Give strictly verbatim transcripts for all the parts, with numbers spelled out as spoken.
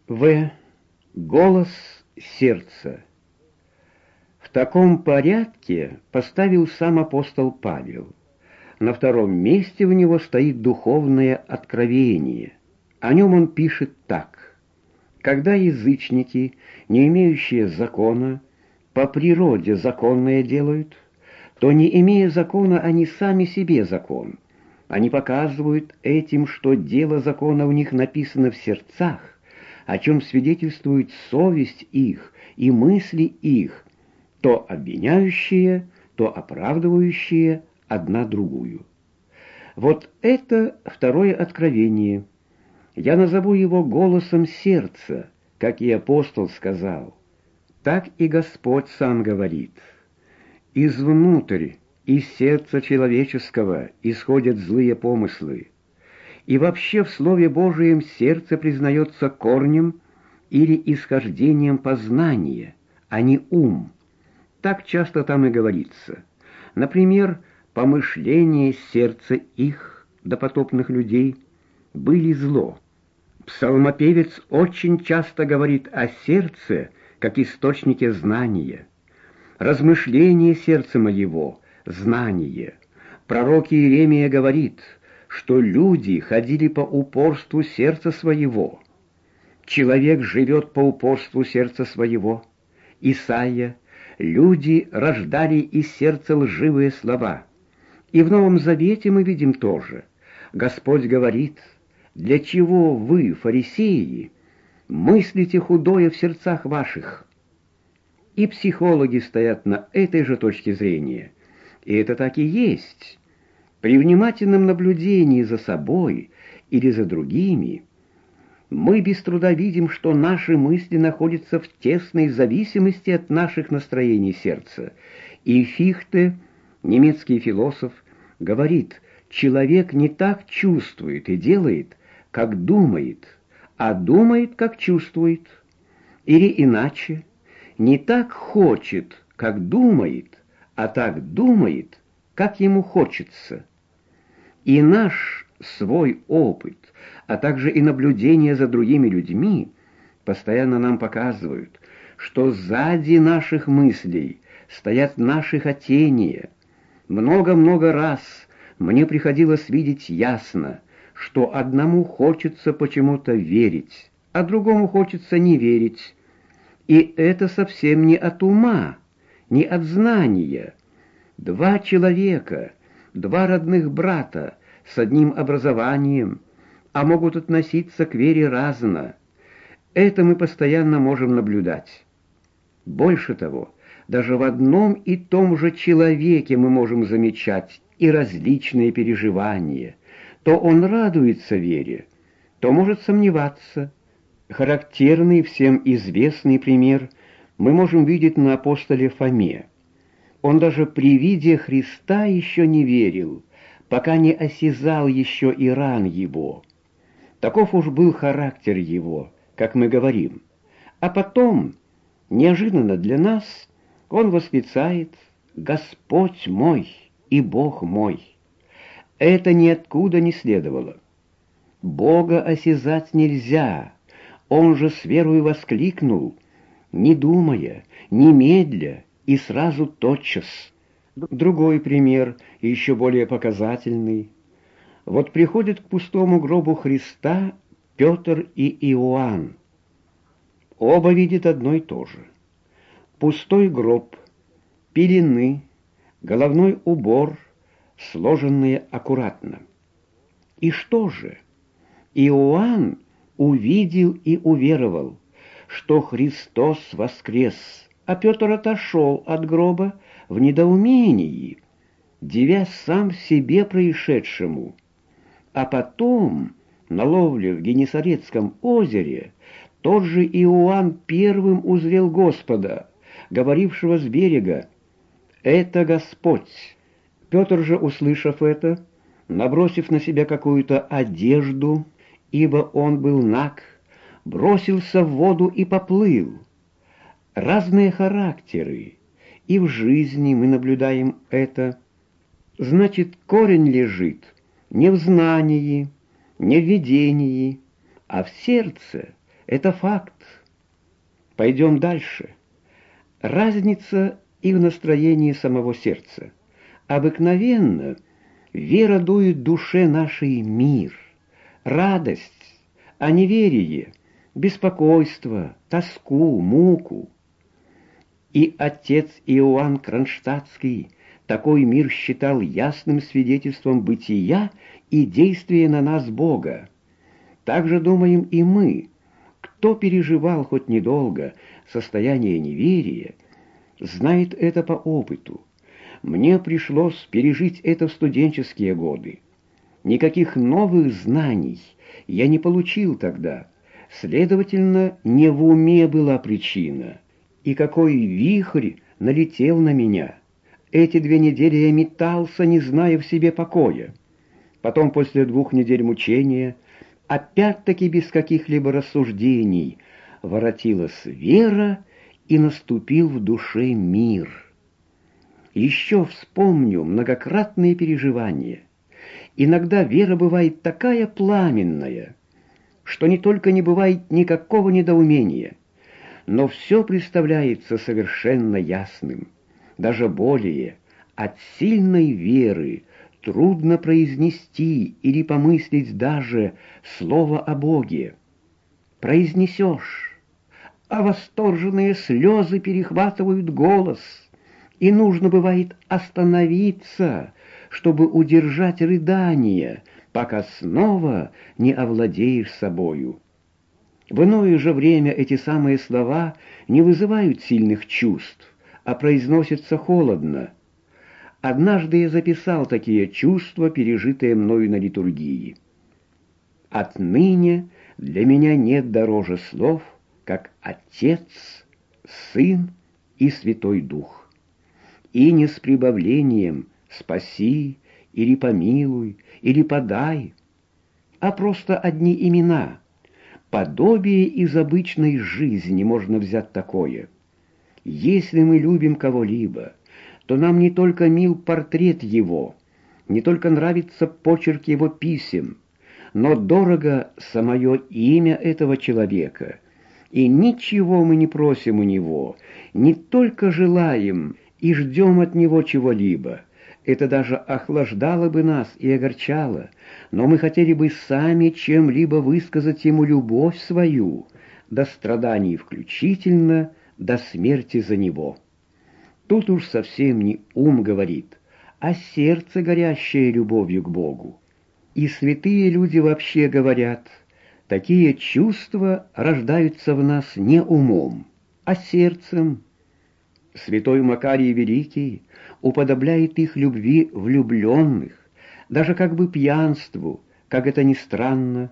В. Голос сердца. В таком порядке поставил сам апостол Павел. На втором месте у него стоит духовное откровение. О нем он пишет так. Когда язычники, не имеющие закона, по природе законное делают, то, не имея закона, они сами себе закон. Они показывают этим, что дело закона у них написано в сердцах, о чем свидетельствует совесть их и мысли их, то обвиняющие, то оправдывающие одна другую. Вот это второе откровение. Я назову его голосом сердца, как и апостол сказал. Так и Господь сам говорит. Извнутрь, из сердца человеческого исходят злые помыслы. И вообще в Слове Божием сердце признается корнем или исхождением познания, а не ум. Так часто там и говорится. Например, помышления сердца их, допотопных людей, были зло. Псалмопевец очень часто говорит о сердце, как источнике знания. Размышление сердца моего — знание. Пророк Иеремия говорит, что люди ходили по упорству сердца своего. Человек живет по упорству сердца своего. Исайя: люди рождали из сердца лживые слова. И в Новом Завете мы видим тоже. Господь говорит: для чего вы, фарисеи, мыслите худое в сердцах ваших? И психологи стоят на этой же точке зрения. И это так и есть. При внимательном наблюдении за собой или за другими мы без труда видим, что наши мысли находятся в тесной зависимости от наших настроений сердца. И Фихте, немецкий философ, говорит, человек не так чувствует и делает, как думает, а думает, как чувствует. Или иначе, не так хочет, как думает, а так думает, как ему хочется. И наш свой опыт, а также и наблюдение за другими людьми постоянно нам показывают, что сзади наших мыслей стоят наши хотения. Много-много раз мне приходилось видеть ясно, что одному хочется почему-то верить, а другому хочется не верить. И это совсем не от ума, не от знания. Два человека, два родных брата с одним образованием, а могут относиться к вере разно. Это мы постоянно можем наблюдать. Больше того, даже в одном и том же человеке мы можем замечать и различные переживания. То он радуется вере, то может сомневаться. Характерный, всем известный пример мы можем видеть на апостоле Фоме. Он даже при виде Христа еще не верил, пока не осязал еще и ран его. Таков уж был характер его, как мы говорим. А потом, неожиданно для нас, он восклицает: «Господь мой и Бог мой». Это ниоткуда не следовало. Бога осязать нельзя. Он же с верою воскликнул, не думая, не медля, и сразу тотчас. Другой пример, еще более показательный. Вот приходят к пустому гробу Христа Петр и Иоанн. Оба видят одно и то же. Пустой гроб, пелены, головной убор, сложенные аккуратно. И что же? Иоанн увидел и уверовал, что Христос воскрес, а Петр отошел от гроба в недоумении, дивясь сам себе происшедшему. А потом, на ловле в Генесарецком озере, тот же Иоанн первым узрел Господа, говорившего с берега: «Это Господь». Петр же, услышав это, набросив на себя какую-то одежду, ибо он был наг, бросился в воду и поплыл. Разные характеры, и в жизни мы наблюдаем это. Значит, корень лежит не в знании, не в видении, а в сердце, Это факт. Пойдем дальше. Разница и в настроении самого сердца. Обыкновенно вера дует душе нашей мир, радость, а неверие — беспокойство, тоску, муку. И отец Иоанн Кронштадтский такой мир считал ясным свидетельством бытия и действия на нас Бога. Так же думаем и мы. Кто переживал хоть недолго состояние неверия, знает это по опыту. Мне пришлось пережить это в студенческие годы. Никаких новых знаний я не получил тогда. Следовательно, не в уме была причина. И какой вихрь налетел на меня. Эти две недели я метался, не зная в себе покоя. Потом, после двух недель мучения, опять-таки без каких-либо рассуждений, воротилась вера, и наступил в душе мир. Еще вспомню многократные переживания. Иногда вера бывает такая пламенная, что не только не бывает никакого недоумения, но все представляется совершенно ясным. Даже более, от сильной веры трудно произнести или помыслить даже слово о Боге. Произнесешь, а восторженные слезы перехватывают голос, и нужно бывает остановиться, чтобы удержать рыдание, пока снова не овладеешь собою. В иное же время эти самые слова не вызывают сильных чувств, а произносятся холодно. Однажды я записал такие чувства, пережитые мною на литургии. Отныне для меня нет дороже слов, как Отец, Сын и Святой Дух. И не с прибавлением «спаси» или «помилуй» или «подай», а просто одни имена. Подобие из обычной жизни можно взять такое. Если мы любим кого-либо, то нам не только мил портрет его, не только нравится почерк его писем, но дорого самое имя этого человека, и ничего мы не просим у него, не только желаем и ждем от него чего-либо. Это даже охлаждало бы нас и огорчало, но мы хотели бы сами чем-либо высказать ему любовь свою, до страданий включительно, до смерти за него. Тут уж совсем не ум говорит, а сердце, горящее любовью к Богу. И святые люди вообще говорят, такие чувства рождаются в нас не умом, а сердцем. Святой Макарий Великий уподобляет их любви влюбленных, даже как бы пьянству, как это ни странно.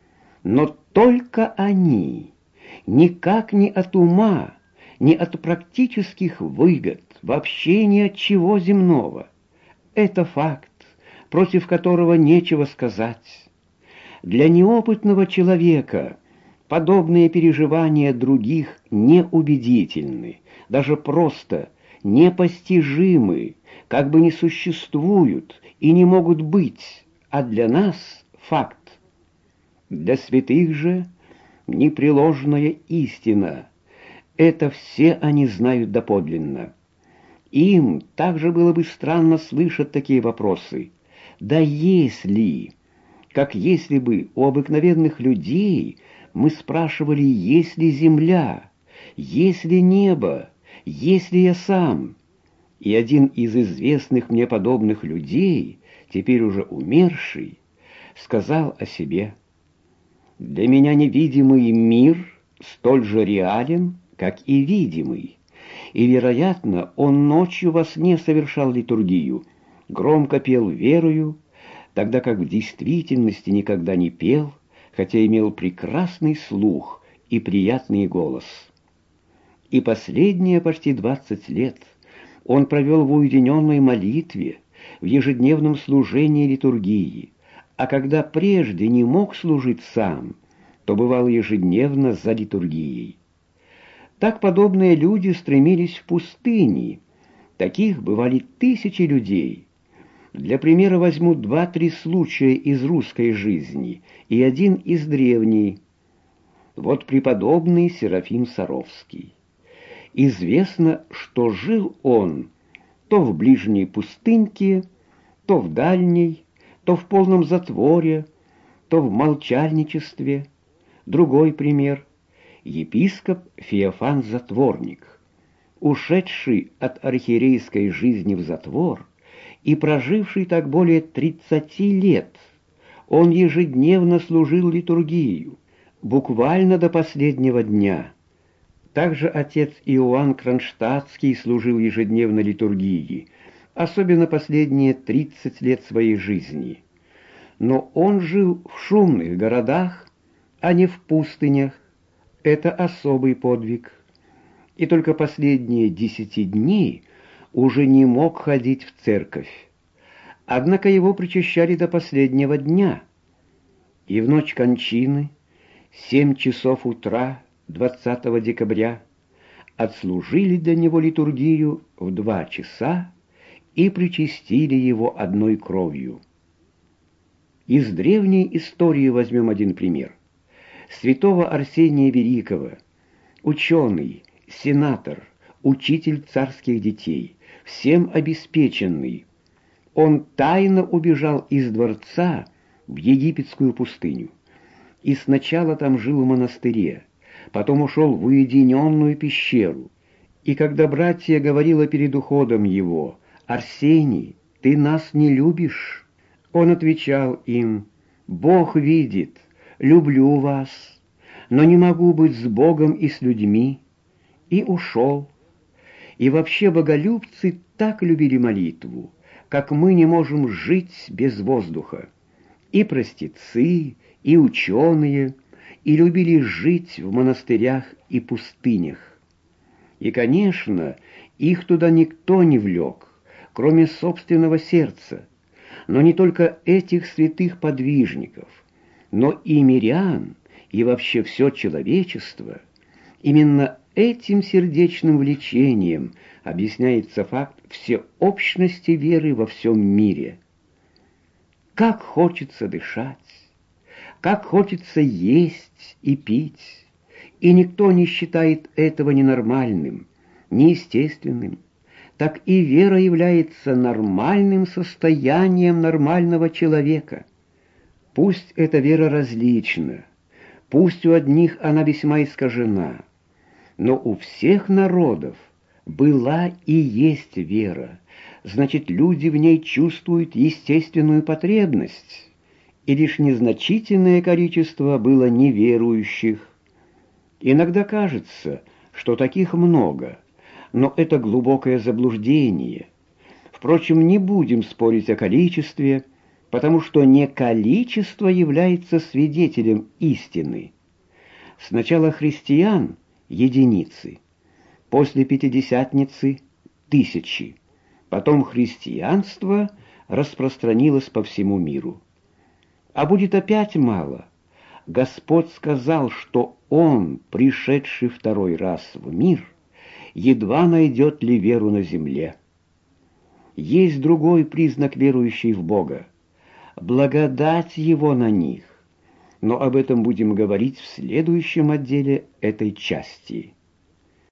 Но только они, никак не от ума, не от практических выгод, вообще ни от чего земного. Это факт, против которого нечего сказать. Для неопытного человека подобные переживания других неубедительны, даже просто непостижимы, как бы не существуют и не могут быть, а для нас факт. Для святых же непреложная истина. Это все они знают доподлинно. Им также было бы странно слышать такие вопросы. Да если, как если бы у обыкновенных людей мы спрашивали, есть ли земля, есть ли небо, есть ли я сам. И один из известных мне подобных людей, теперь уже умерший, сказал о себе: «Для меня невидимый мир столь же реален, как и видимый, и, вероятно, он ночью во сне совершал литургию, громко пел верою, тогда как в действительности никогда не пел, хотя имел прекрасный слух и приятный голос». И последние почти двадцать лет он провел в уединенной молитве, в ежедневном служении литургии, а когда прежде не мог служить сам, то бывал ежедневно за литургией. Так подобные люди стремились в пустыне, таких бывали тысячи людей. Для примера возьму два-три случая из русской жизни и один из древней. Вот преподобный Серафим Саровский. Известно, что жил он то в ближней пустыньке, то в дальней, то в полном затворе, то в молчальничестве. Другой пример. Епископ Феофан Затворник, ушедший от архиерейской жизни в затвор и проживший так более тридцати лет, он ежедневно служил литургию, буквально до последнего дня. Также отец Иоанн Кронштадтский служил ежедневно литургии, особенно последние тридцать лет своей жизни. Но он жил в шумных городах, а не в пустынях. Это особый подвиг. И только последние десяти дней уже не мог ходить в церковь. Однако его причащали до последнего дня. И в ночь кончины, семь часов утра, двадцатого декабря, отслужили для него литургию в два часа и причастили его одной кровью. Из древней истории возьмем один пример. Святого Арсения Великого, ученый, сенатор, учитель царских детей, всем обеспеченный. Он тайно убежал из дворца в египетскую пустыню. И сначала там жил в монастыре, потом ушел в уединенную пещеру. И когда братья говорила перед уходом его: «Арсений, ты нас не любишь?» Он отвечал им: «Бог видит, люблю вас, но не могу быть с Богом и с людьми». И ушел. И вообще боголюбцы так любили молитву, как мы не можем жить без воздуха. И простецы, и ученые, и любили жить в монастырях и пустынях. И, конечно, их туда никто не влек, кроме собственного сердца. Но не только этих святых подвижников, но и мирян, и вообще все человечество. Именно этим сердечным влечением объясняется факт всеобщности веры во всем мире. Как хочется дышать, как хочется есть и пить, и никто не считает этого ненормальным, неестественным. Так и вера является нормальным состоянием нормального человека. Пусть эта вера различна, пусть у одних она весьма искажена, но у всех народов была и есть вера, значит, люди в ней чувствуют естественную потребность, и лишь незначительное количество было неверующих. Иногда кажется, что таких много, но это глубокое заблуждение. Впрочем, не будем спорить о количестве, потому что не количество является свидетелем истины. Сначала христиан — единицы, после Пятидесятницы — тысячи, потом христианство распространилось по всему миру. А будет опять мало. Господь сказал, что Он, пришедший второй раз в мир, едва найдет ли веру на земле. Есть другой признак верующих в Бога — благодать Его на них, но об этом будем говорить в следующем отделе этой части.